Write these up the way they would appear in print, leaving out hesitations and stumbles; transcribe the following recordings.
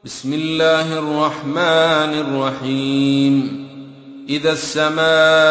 بسم الله الرحمن الرحيم. إذا السماء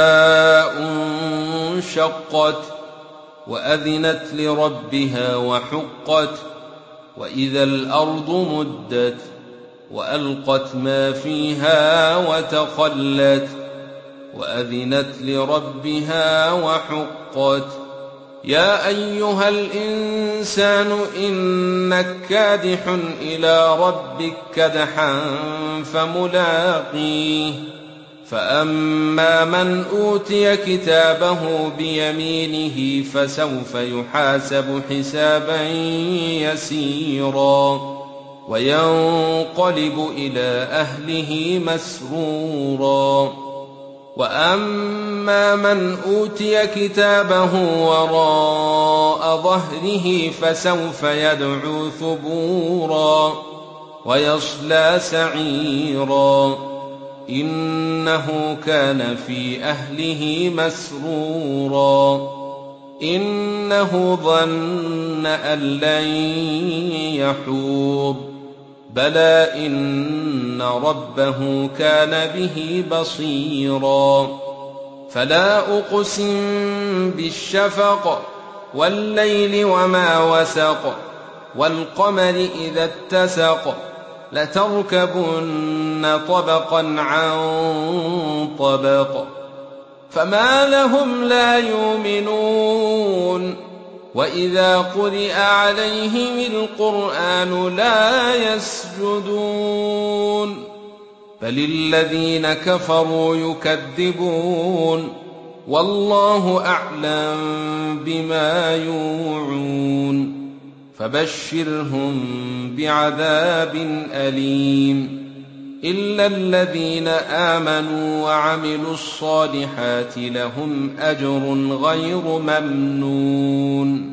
انشقت وأذنت لربها وحقت وإذا الأرض مدت وألقت ما فيها وتخلت وأذنت لربها وحقت. يا أيها الإنسان إنك كادح إلى ربك كدحا فملاقيه. فأما من أوتي كتابه بيمينه فسوف يحاسب حسابا يسيرا وينقلب إلى أهله مسرورا. وأما من أوتي كتابه وراء ظهره فسوف يدعو ثبورا ويصلى سعيرا إنه كان في أهله مسرورا إنه ظن أن لن يحور بلى إن ربه كان به بصيرا. فلا أقسم بالشفق والليل وما وسق والقمر إذا اتسق لتركبن طبقا عن طبق فما لهم لا يؤمنون وإذا قرئ عليهم القرآن لا يسجدون بل الذين كفروا يكذبون والله أعلم بما يوعون فبشرهم بعذاب أليم إلا الذين آمنوا وعملوا الصالحات لهم أجر غير ممنون.